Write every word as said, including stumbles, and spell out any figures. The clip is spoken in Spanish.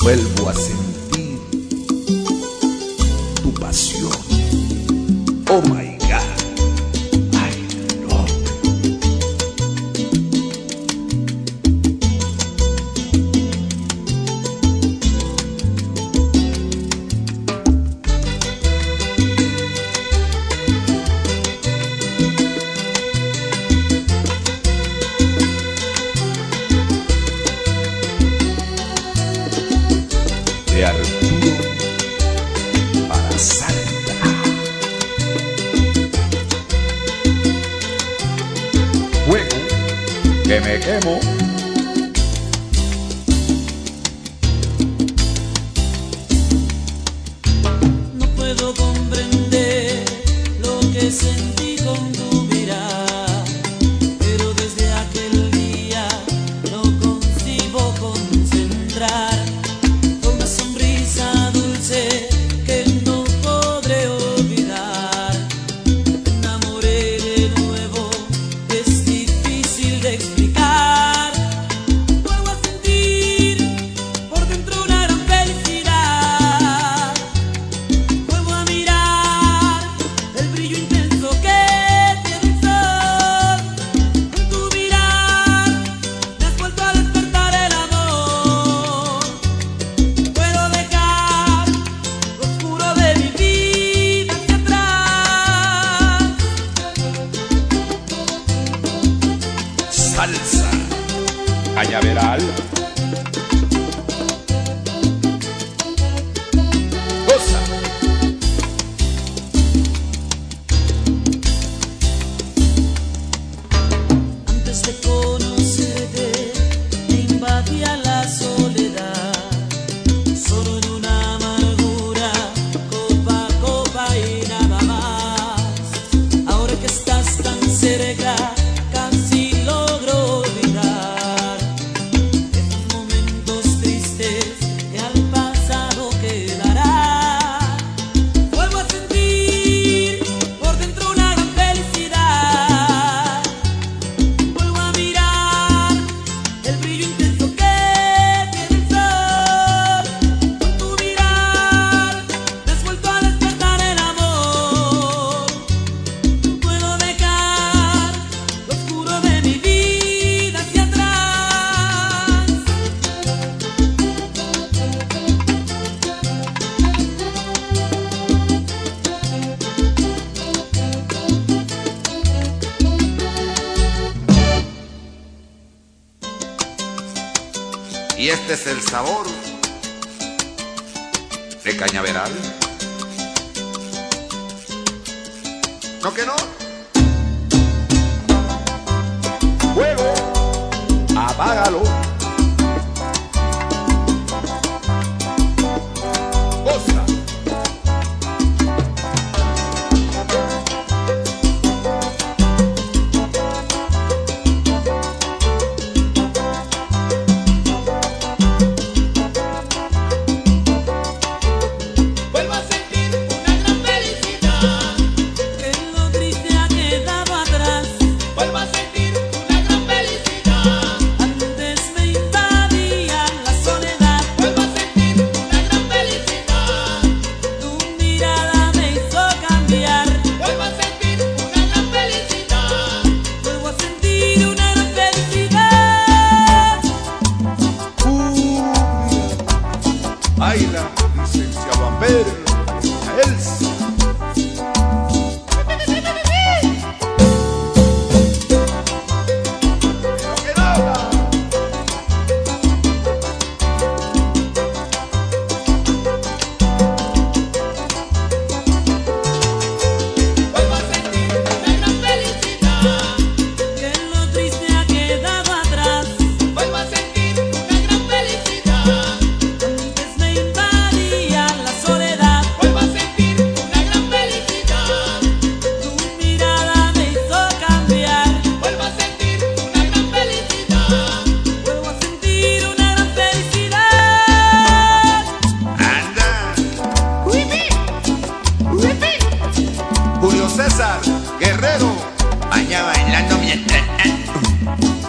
Vuelvo a sentir tu pasión. Oh my God, I love you. De Arturo para Santa. Fuego que me quemo. No puedo comprender lo que sentí con tu mirada, pero desde aquel día no consigo concentrar. Una sonrisa dulce que no podré olvidar. Me enamoré de nuevo, es difícil de explicar. Vuelvo a sentir por dentro una gran felicidad. Vuelvo a mirar el brillo intenso que tiene el sol. En tu mirar me has vuelto a despertar el amor. Puedo dejar lo oscuro de mi vida hacia atrás. Salsa cañaveral. Goza. Antes de conocerte me invadía la soledad, solo en una amargura, copa a copa y nada más. Ahora que estás tan cerca, casi logro olvidar esos momentos tristes que al pasado quedarán. Vuelvo a sentir por dentro una gran felicidad. Vuelvo a mirar el brillo intenso que tiene el sol. Con tu mirar me has vuelto a despertar el amor. No puedo dejar lo oscuro de mi vida hacia atrás. Y este es el sabor de cañaveral. ¿No que no? Fuego, apágalo. Goza. Vuelvo a sentir una gran felicidad. Que lo triste ha quedado atrás. Vuelvo a sentir una gran felicidad. Antes me invadía la soledad. Vuelvo a sentir una gran felicidad. Tu mirada me hizo cambiar. Vuelvo a sentir una gran felicidad. Vuelvo a sentir una gran felicidad. Baila, licenciado Amber, Elsa. Pero que nada. Vuelvo a sentir una gran felicidad. Que lo triste ha quedado atrás. Vuelvo a sentir una gran felicidad. Antes me invadía la soledad. Vuelvo a sentir una gran felicidad. Tu mirada me hizo cambiar. Vuelvo a sentir una gran felicidad. Vuelvo a sentir una gran felicidad. Anda. Julio César Guerrero. Vaya bailando mientras tanto.